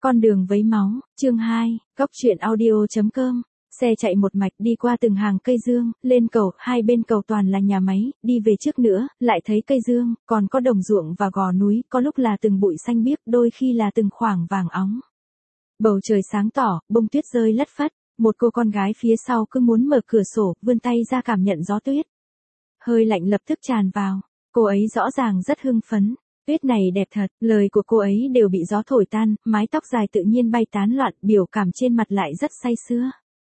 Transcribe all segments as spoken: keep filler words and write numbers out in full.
Con đường vấy máu, chương hai, góc truyện audio.com. Xe chạy một mạch đi qua từng hàng cây dương, lên cầu, hai bên cầu toàn là nhà máy, đi về trước nữa, lại thấy cây dương, còn có đồng ruộng và gò núi, có lúc là từng bụi xanh biếc, đôi khi là từng khoảng vàng óng. Bầu trời sáng tỏ, bông tuyết rơi lất phất, một cô con gái phía sau cứ muốn mở cửa sổ, vươn tay ra cảm nhận gió tuyết. Hơi lạnh lập tức tràn vào, cô ấy rõ ràng rất hưng phấn. Tuyết này đẹp thật, lời của cô ấy đều bị gió thổi tan, mái tóc dài tự nhiên bay tán loạn, biểu cảm trên mặt lại rất say sưa.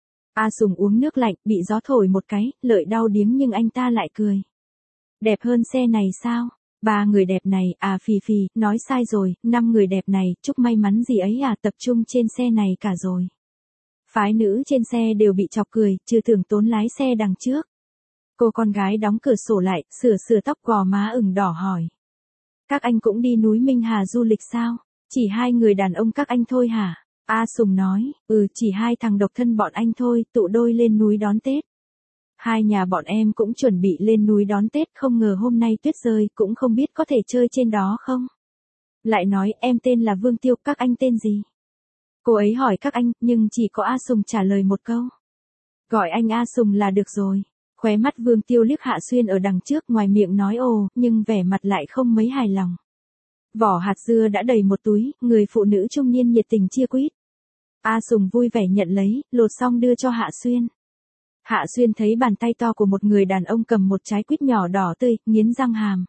A Sùng uống nước lạnh, bị gió thổi một cái, lợi đau điếng nhưng anh ta lại cười. Đẹp hơn xe này sao? Ba người đẹp này, à phì phì, nói sai rồi, năm người đẹp này, chúc may mắn gì ấy à, tập trung trên xe này cả rồi. Phái nữ trên xe đều bị chọc cười, trừ Tưởng Tốn lái xe đằng trước. Cô con gái đóng cửa sổ lại, sửa sửa tóc gò má ửng đỏ hỏi. Các anh cũng đi núi Minh Hà du lịch sao? Chỉ hai người đàn ông các anh thôi hả? A Sùng nói, ừ chỉ hai thằng độc thân bọn anh thôi, tụ đôi lên núi đón Tết. Hai nhà bọn em cũng chuẩn bị lên núi đón Tết, không ngờ hôm nay tuyết rơi, cũng không biết có thể chơi trên đó không? Lại nói, em tên là Vương Tiêu, các anh tên gì? Cô ấy hỏi các anh, nhưng chỉ có A Sùng trả lời một câu. Gọi anh A Sùng là được rồi. Khóe mắt Vương Tiêu liếc Hạ Xuyên ở đằng trước, ngoài miệng nói ồ, nhưng vẻ mặt lại không mấy hài lòng. Vỏ hạt dưa đã đầy một túi, người phụ nữ trung niên nhiệt tình chia quýt. A Sùng vui vẻ nhận lấy, lột xong đưa cho Hạ Xuyên. Hạ Xuyên thấy bàn tay to của một người đàn ông cầm một trái quýt nhỏ đỏ tươi, nghiến răng hàm.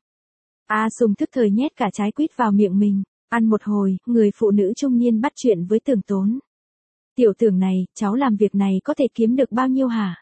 A Sùng thức thời nhét cả trái quýt vào miệng mình, ăn một hồi, người phụ nữ trung niên bắt chuyện với Tưởng Tốn. Tiểu Tưởng này, cháu làm việc này có thể kiếm được bao nhiêu hả?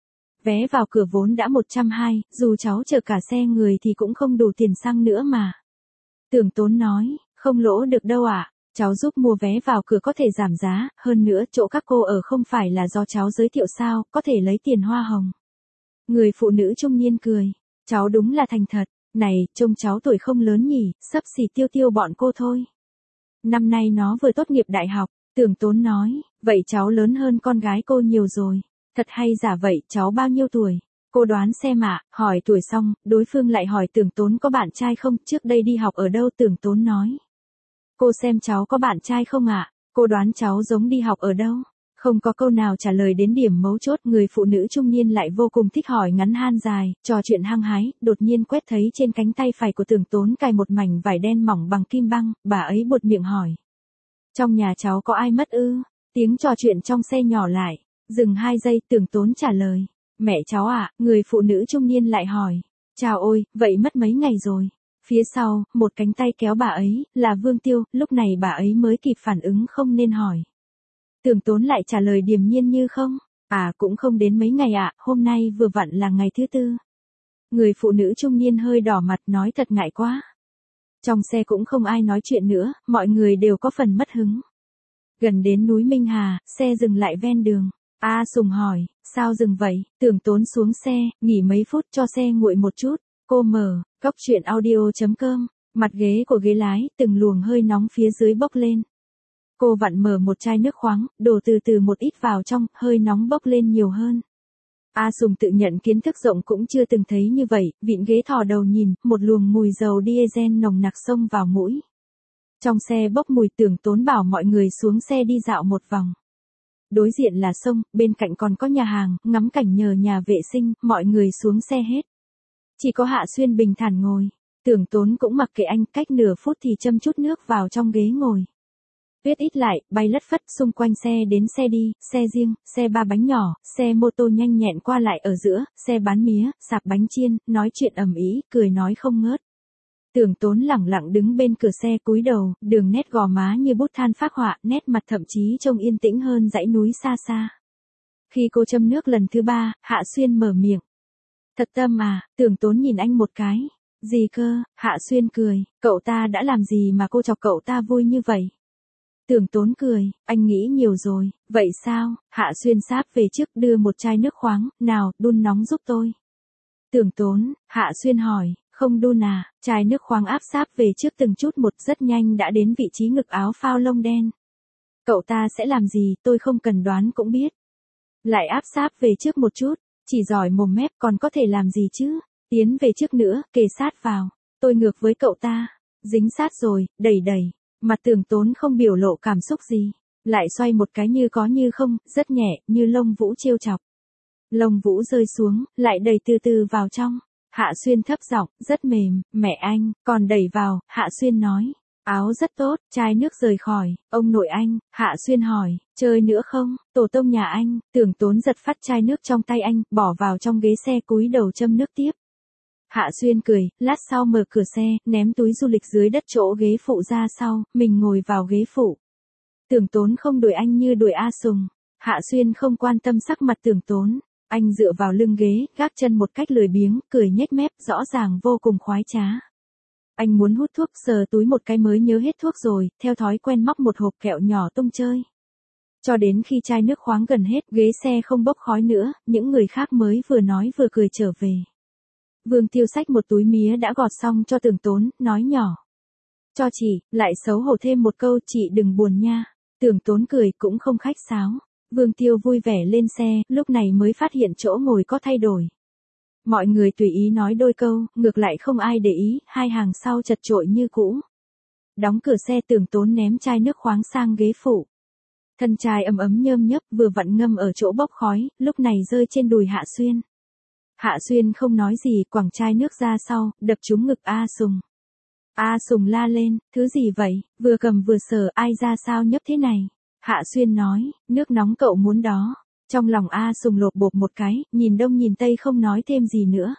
Vé vào cửa vốn đã một trăm hai mươi, dù cháu chở cả xe người thì cũng không đủ tiền xăng nữa mà. Tưởng Tốn nói, không lỗ được đâu ạ, à? Cháu giúp mua vé vào cửa có thể giảm giá, hơn nữa chỗ các cô ở không phải là do cháu giới thiệu sao, có thể lấy tiền hoa hồng. Người phụ nữ trung niên cười, cháu đúng là thành thật, này, trông cháu tuổi không lớn nhỉ, xấp xỉ Tiêu Tiêu bọn cô thôi. Năm nay nó vừa tốt nghiệp đại học, Tưởng Tốn nói, vậy cháu lớn hơn con gái cô nhiều rồi. Thật hay giả vậy, cháu bao nhiêu tuổi? Cô đoán xem ạ, hỏi tuổi xong, đối phương lại hỏi Tưởng Tốn có bạn trai không, trước đây đi học ở đâu, Tưởng Tốn nói. Cô xem cháu có bạn trai không ạ? Cô đoán cháu giống đi học ở đâu? Không có câu nào trả lời đến điểm mấu chốt, người phụ nữ trung niên lại vô cùng thích hỏi ngắn han dài, trò chuyện hăng hái, đột nhiên quét thấy trên cánh tay phải của Tưởng Tốn cài một mảnh vải đen mỏng bằng kim băng, bà ấy buột miệng hỏi. Trong nhà cháu có ai mất ư? Tiếng trò chuyện trong xe nhỏ lại. Dừng hai giây, Tưởng Tốn trả lời. Mẹ cháu ạ, à, người phụ nữ trung niên lại hỏi. Chào ôi, vậy mất mấy ngày rồi. Phía sau, một cánh tay kéo bà ấy, là Vương Tiêu, lúc này bà ấy mới kịp phản ứng không nên hỏi. Tưởng Tốn lại trả lời điềm nhiên như không. À cũng không đến mấy ngày ạ, à, hôm nay vừa vặn là ngày thứ tư. Người phụ nữ trung niên hơi đỏ mặt nói thật ngại quá. Trong xe cũng không ai nói chuyện nữa, mọi người đều có phần mất hứng. Gần đến núi Minh Hà, xe dừng lại ven đường. A Sùng hỏi, sao dừng vậy? Tưởng Tốn xuống xe, nghỉ mấy phút cho xe nguội một chút. Cô mở, góc truyện audio.com, mặt ghế của ghế lái, từng luồng hơi nóng phía dưới bốc lên. Cô vặn mở một chai nước khoáng, đổ từ từ một ít vào trong, hơi nóng bốc lên nhiều hơn. A Sùng tự nhận kiến thức rộng cũng chưa từng thấy như vậy, vịn ghế thò đầu nhìn, một luồng mùi dầu diesel nồng nặc xông vào mũi. Trong xe bốc mùi, Tưởng Tốn bảo mọi người xuống xe đi dạo một vòng. Đối diện là sông, bên cạnh còn có nhà hàng, ngắm cảnh nhờ nhà vệ sinh, mọi người xuống xe hết. Chỉ có Hạ Xuyên bình thản ngồi. Tưởng Tốn cũng mặc kệ anh, cách nửa phút thì châm chút nước vào trong ghế ngồi. Tuyết ít lại, bay lất phất xung quanh xe đến xe đi, xe riêng, xe ba bánh nhỏ, xe mô tô nhanh nhẹn qua lại ở giữa, xe bán mía, sạp bánh chiên, nói chuyện ầm ĩ, cười nói không ngớt. Tưởng Tốn lẳng lặng đứng bên cửa xe cúi đầu, đường nét gò má như bút than phác họa, nét mặt thậm chí trông yên tĩnh hơn dãy núi xa xa. Khi cô châm nước lần thứ ba, Hạ Xuyên mở miệng. Thật tâm à, Tưởng Tốn nhìn anh một cái. Gì cơ? Hạ Xuyên cười, cậu ta đã làm gì mà cô chọc cậu ta vui như vậy? Tưởng Tốn cười, anh nghĩ nhiều rồi, vậy sao? Hạ Xuyên sáp về trước đưa một chai nước khoáng, nào, đun nóng giúp tôi. Tưởng Tốn, Hạ Xuyên hỏi. Không đun à, chai nước khoáng áp sáp về trước từng chút một, rất nhanh đã đến vị trí ngực áo phao lông đen. Cậu ta sẽ làm gì, tôi không cần đoán cũng biết. Lại áp sáp về trước một chút, chỉ giỏi mồm mép còn có thể làm gì chứ, tiến về trước nữa, kề sát vào, tôi ngược với cậu ta, dính sát rồi, đẩy đẩy, Mặt Tưởng Tốn không biểu lộ cảm xúc gì, lại xoay một cái như có như không, rất nhẹ, như lông vũ trêu chọc. Lông vũ rơi xuống, lại đẩy từ từ vào trong. Hạ Xuyên thấp giọng, rất mềm, mẹ anh, còn đẩy vào, Hạ Xuyên nói. Áo rất tốt, chai nước rời khỏi, ông nội anh, Hạ Xuyên hỏi, chơi nữa không, tổ tông nhà anh, Tưởng Tốn giật phát chai nước trong tay anh, bỏ vào trong ghế xe cúi đầu châm nước tiếp. Hạ Xuyên cười, lát sau mở cửa xe, ném túi du lịch dưới đất chỗ ghế phụ ra sau, mình ngồi vào ghế phụ. Tưởng Tốn không đuổi anh như đuổi A Sùng. Hạ Xuyên không quan tâm sắc mặt Tưởng Tốn. Anh dựa vào lưng ghế, gác chân một cách lười biếng, cười nhếch mép, rõ ràng vô cùng khoái trá. Anh muốn hút thuốc, sờ túi một cái mới nhớ hết thuốc rồi, theo thói quen móc một hộp kẹo nhỏ tung chơi. Cho đến khi chai nước khoáng gần hết, ghế xe không bốc khói nữa, những người khác mới vừa nói vừa cười trở về. Vương Tiêu xách một túi mía đã gọt xong cho Tưởng Tốn, nói nhỏ. Cho chị, lại xấu hổ thêm một câu, chị đừng buồn nha. Tưởng Tốn cười cũng không khách sáo. Vương Tiêu vui vẻ lên xe, lúc này mới phát hiện chỗ ngồi có thay đổi. Mọi người tùy ý nói đôi câu, ngược lại không ai để ý, hai hàng sau chật chội như cũ. Đóng cửa xe, Tưởng Tốn ném chai nước khoáng sang ghế phụ. Thân chai ấm ấm nhơm nhấp vừa vặn ngâm ở chỗ bốc khói, lúc này rơi trên đùi Hạ Xuyên. Hạ Xuyên không nói gì, quẳng chai nước ra sau, đập trúng ngực A Sùng. A Sùng la lên, thứ gì vậy, vừa cầm vừa sờ, ai ra sao nhấp thế này. Hạ Xuyên nói, nước nóng cậu muốn đó. Trong lòng A Sùng lột bột một cái, nhìn đông nhìn tây không nói thêm gì nữa.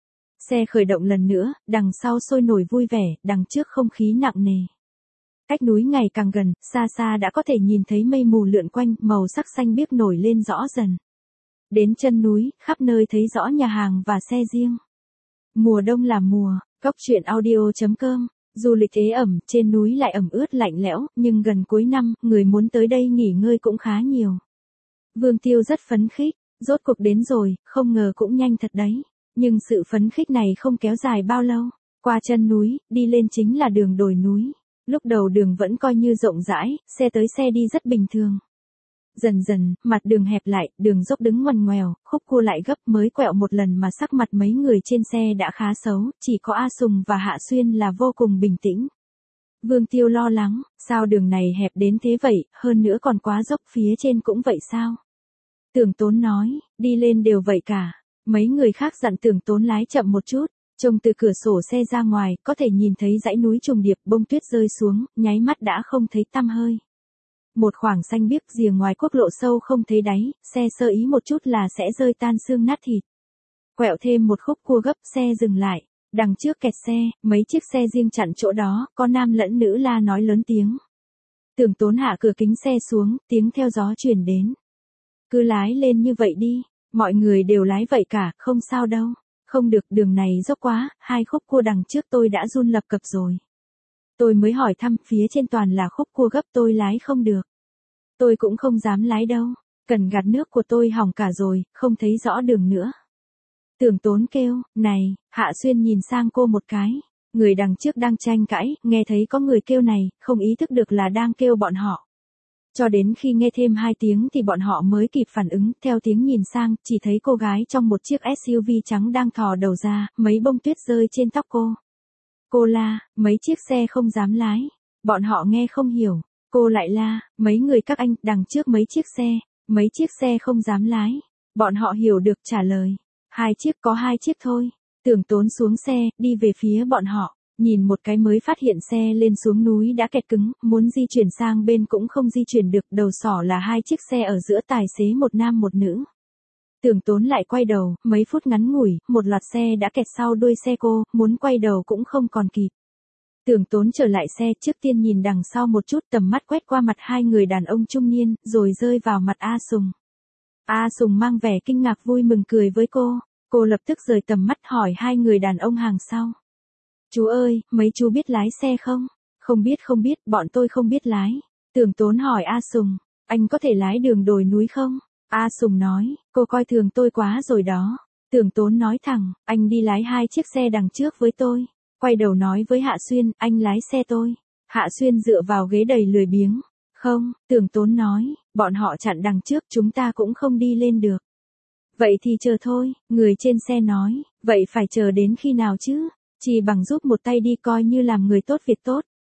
Xe khởi động lần nữa, đằng sau sôi nổi vui vẻ, đằng trước không khí nặng nề. Cách núi ngày càng gần, xa xa đã có thể nhìn thấy mây mù lượn quanh, màu sắc xanh biếc nổi lên rõ dần. Đến chân núi, khắp nơi thấy rõ nhà hàng và xe riêng. Mùa đông là mùa, Cóc truyện audio chấm com. Du lịch ế ẩm, trên núi lại ẩm ướt lạnh lẽo, nhưng gần cuối năm, người muốn tới đây nghỉ ngơi cũng khá nhiều. Vương Tiêu rất phấn khích, rốt cuộc đến rồi, không ngờ cũng nhanh thật đấy. Nhưng sự phấn khích này không kéo dài bao lâu. Qua chân núi, đi lên chính là đường đồi núi. Lúc đầu đường vẫn coi như rộng rãi, xe tới xe đi rất bình thường. Dần dần, mặt đường hẹp lại, đường dốc đứng ngoằn ngoèo, khúc cua lại gấp, mới quẹo một lần mà sắc mặt mấy người trên xe đã khá xấu, chỉ có A Sùng và Hạ Xuyên là vô cùng bình tĩnh. Vương Tiêu lo lắng, sao đường này hẹp đến thế vậy, hơn nữa còn quá dốc, phía trên cũng vậy sao? Tưởng Tốn nói, đi lên đều vậy cả. Mấy người khác dặn Tưởng Tốn lái chậm một chút, trông từ cửa sổ xe ra ngoài, có thể nhìn thấy dãy núi trùng điệp, bông tuyết rơi xuống, nháy mắt đã không thấy tăm hơi. Một khoảng xanh biếc rìa ngoài quốc lộ sâu không thấy đáy, xe sơ ý một chút là sẽ rơi tan xương nát thịt. Quẹo thêm một khúc cua gấp, xe dừng lại. Đằng trước kẹt xe, mấy chiếc xe riêng chặn chỗ đó, có nam lẫn nữ la nói lớn tiếng. Tưởng Tốn hạ cửa kính xe xuống, tiếng theo gió truyền đến. Cứ lái lên như vậy đi, mọi người đều lái vậy cả, không sao đâu. Không được, đường này dốc quá, hai khúc cua đằng trước tôi đã run lập cập rồi. Tôi mới hỏi thăm, phía trên toàn là khúc cua gấp, tôi lái không được. Tôi cũng không dám lái đâu, cần gạt nước của tôi hỏng cả rồi, không thấy rõ đường nữa. Tưởng Tốn kêu, này, Hạ Xuyên nhìn sang cô một cái. Người đằng trước đang tranh cãi, nghe thấy có người kêu này, không ý thức được là đang kêu bọn họ. Cho đến khi nghe thêm hai tiếng thì bọn họ mới kịp phản ứng, theo tiếng nhìn sang, chỉ thấy cô gái trong một chiếc ét u vê trắng đang thò đầu ra, mấy bông tuyết rơi trên tóc cô. Cô la, mấy chiếc xe không dám lái. Bọn họ nghe không hiểu. Cô lại la, mấy người các anh, đằng trước mấy chiếc xe, mấy chiếc xe không dám lái. Bọn họ hiểu được trả lời. Hai chiếc, có hai chiếc thôi. Tưởng Tốn xuống xe, đi về phía bọn họ. Nhìn một cái mới phát hiện xe lên xuống núi đã kẹt cứng, muốn di chuyển sang bên cũng không di chuyển được, đầu sỏ là hai chiếc xe ở giữa, tài xế một nam một nữ. Tưởng Tốn lại quay đầu, mấy phút ngắn ngủi, một loạt xe đã kẹt sau đuôi xe cô, muốn quay đầu cũng không còn kịp. Tưởng Tốn trở lại xe, trước tiên nhìn đằng sau một chút, tầm mắt quét qua mặt hai người đàn ông trung niên, rồi rơi vào mặt A Sùng. A Sùng mang vẻ kinh ngạc vui mừng cười với cô, cô lập tức rời tầm mắt hỏi hai người đàn ông hàng sau. Chú ơi, mấy chú biết lái xe không? Không biết không biết, bọn tôi không biết lái. Tưởng Tốn hỏi A Sùng, anh có thể lái đường đồi núi không? A Sùng nói, cô coi thường tôi quá rồi đó. Tưởng Tốn nói thẳng, anh đi lái hai chiếc xe đằng trước với tôi. Quay đầu nói với Hạ Xuyên, anh lái xe tôi. Hạ Xuyên dựa vào ghế đầy lười biếng. Không, Tưởng Tốn nói, bọn họ chặn đằng trước, chúng ta cũng không đi lên được. Vậy thì chờ thôi, người trên xe nói, vậy phải chờ đến khi nào chứ? Chỉ bằng giúp một tay đi coi như làm người tốt việc tốt.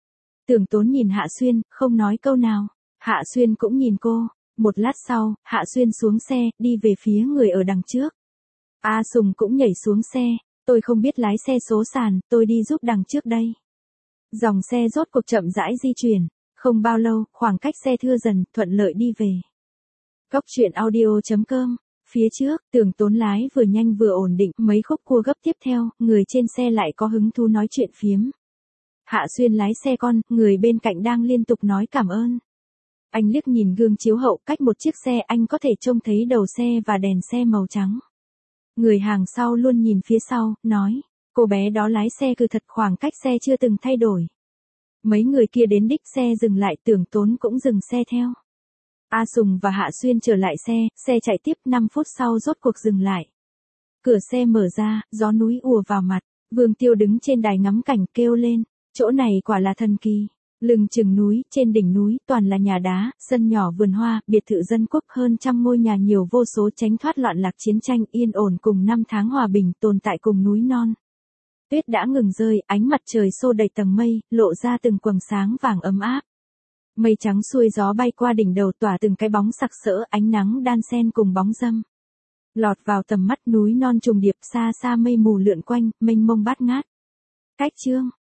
Tưởng Tốn nhìn Hạ Xuyên, không nói câu nào. Hạ Xuyên cũng nhìn cô. Một lát sau, Hạ Xuyên xuống xe, đi về phía người ở đằng trước. A Sùng cũng nhảy xuống xe. Tôi không biết lái xe số sàn, tôi đi giúp đằng trước đây. Dòng xe rốt cuộc chậm rãi di chuyển. Không bao lâu, khoảng cách xe thưa dần, thuận lợi đi về. Góc truyện audio chấm com. Phía trước, Tưởng Tốn lái vừa nhanh vừa ổn định, mấy khúc cua gấp tiếp theo, người trên xe lại có hứng thú nói chuyện phiếm. Hạ Xuyên lái xe con, người bên cạnh đang liên tục nói cảm ơn. Anh liếc nhìn gương chiếu hậu, cách một chiếc xe anh có thể trông thấy đầu xe và đèn xe màu trắng. Người hàng sau luôn nhìn phía sau, nói, cô bé đó lái xe cứ thật, khoảng cách xe chưa từng thay đổi. Mấy người kia đến đích xe dừng lại, Tưởng Tốn cũng dừng xe theo. A Sùng và Hạ Xuyên trở lại xe, xe chạy tiếp, năm phút sau rốt cuộc dừng lại. Cửa xe mở ra, gió núi ùa vào mặt, Vương Tiêu đứng trên đài ngắm cảnh kêu lên, chỗ này quả là thần kỳ. Lưng chừng núi, trên đỉnh núi, toàn là nhà đá, sân nhỏ vườn hoa, biệt thự dân quốc, hơn trăm ngôi nhà, nhiều vô số, tránh thoát loạn lạc chiến tranh, yên ổn cùng năm tháng hòa bình, tồn tại cùng núi non. Tuyết đã ngừng rơi, ánh mặt trời xô đầy tầng mây, lộ ra từng quầng sáng vàng ấm áp. Mây trắng xuôi gió bay qua đỉnh đầu, tỏa từng cái bóng sặc sỡ, ánh nắng đan xen cùng bóng râm. Lọt vào tầm mắt, núi non trùng điệp, xa xa mây mù lượn quanh, mênh mông bát ngát. Cách chương